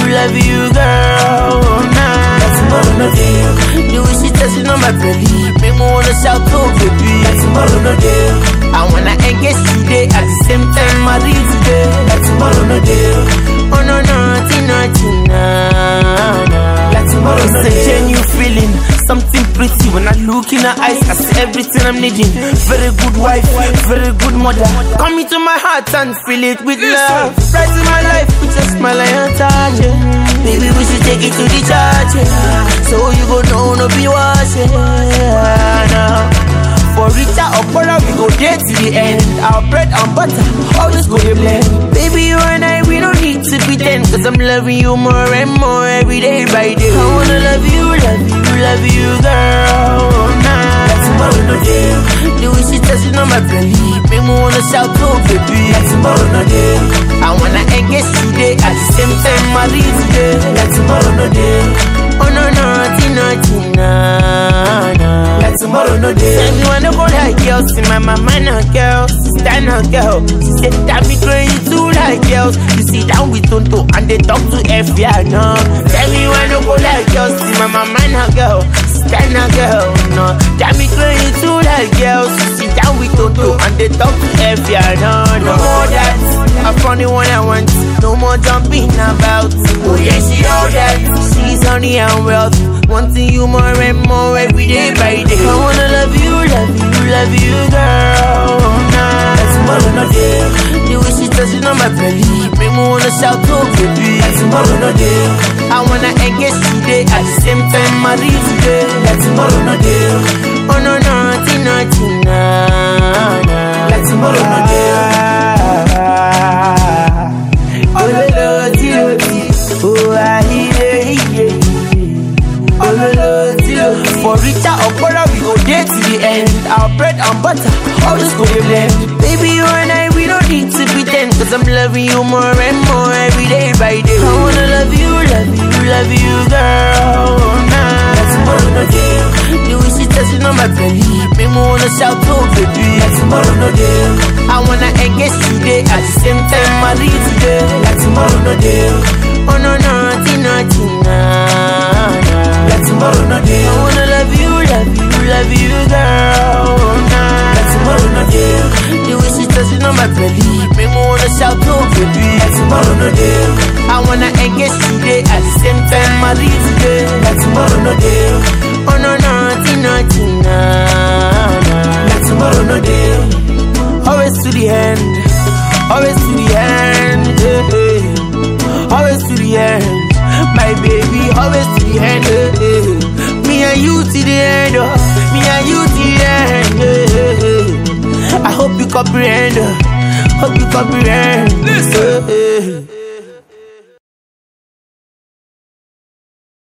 love you, girl. Nah, Let tomorrow no day. the way she touching on my belly, make me wanna shout, oh baby. Let tomorrow no day. I wanna engage today at the same time marry today. Let tomorrow no day. Oh no, nothing, nah. Let tomorrow no It's a day. genuine feeling, something pretty. When I look in her eyes, I see everything I'm needing. Very good wife, very good mother. Come into my heart and fill it with love. Right in my life with a smile and touch, yeah. Baby, we should take it to the church, yeah. So you go know, no be washing, yeah. For richer or poorer, we go there to the end. Our bread and butter always go to blend. Baby, you and I, we don't need to pretend, cause I'm loving you more and more every day by day. I wanna love you, girl. Nah. Let tomorrow no day. The way she touching on my belly, make me wanna shout, oh baby. Let tomorrow no day. I wanna engage today at the same time marry today. Let tomorrow no day. Oh no, nothing, nah. Let tomorrow no day. Tell me wanna go like girls, see my mama no girls, sister no girl. She said that me growing too like girls. You sit down with Tonto and they talk to FBI, no. Tell me wanna go like girls, see my mama no girl, sister no girl, no. That me growing too like girls. You sit down with Tonto and they talk to FBI, no. No more that, I found the one I want. No more jumping about. Oh yeah, she all that. She's honey and wealth, wanting you more and more every day by day. I wanna love you, girl. Nah. Let tomorrow no day. The way she touching on my belly, make me wanna shout, oh baby. Let tomorrow no day. I wanna engage today at the same time marry today. Let tomorrow no day. Oh no, nothing, nah. Let tomorrow no day. Oh loti, oh yeah. Oh loti. For richer or poorer, we go there to the end. Our bread and butter always go to blend. Baby, you and I, we don't need to pretend, cause I'm loving you more and more every day by day. I wanna love you, girl. Nah. Let tomorrow no day. The way she touching on my belly, make me wanna shout, oh baby. Let tomorrow no day. I wanna engage today at the same time marry today. Let tomorrow no day. Oh no, nothing, nah. Let tomorrow no day. I wanna love you, girl. Nah. Let tomorrow no day. The way she touching on my belly, make me wanna shout, oh baby. Let tomorrow no day. I wanna engage today at the same time marry today. Let tomorrow no day. Oh no, nothing, nah. Let tomorrow no day. Always to the end, always to the end, always to the end, my baby, always to the end, me and you to the end, me and you to the end, I hope you comprehend, Listen.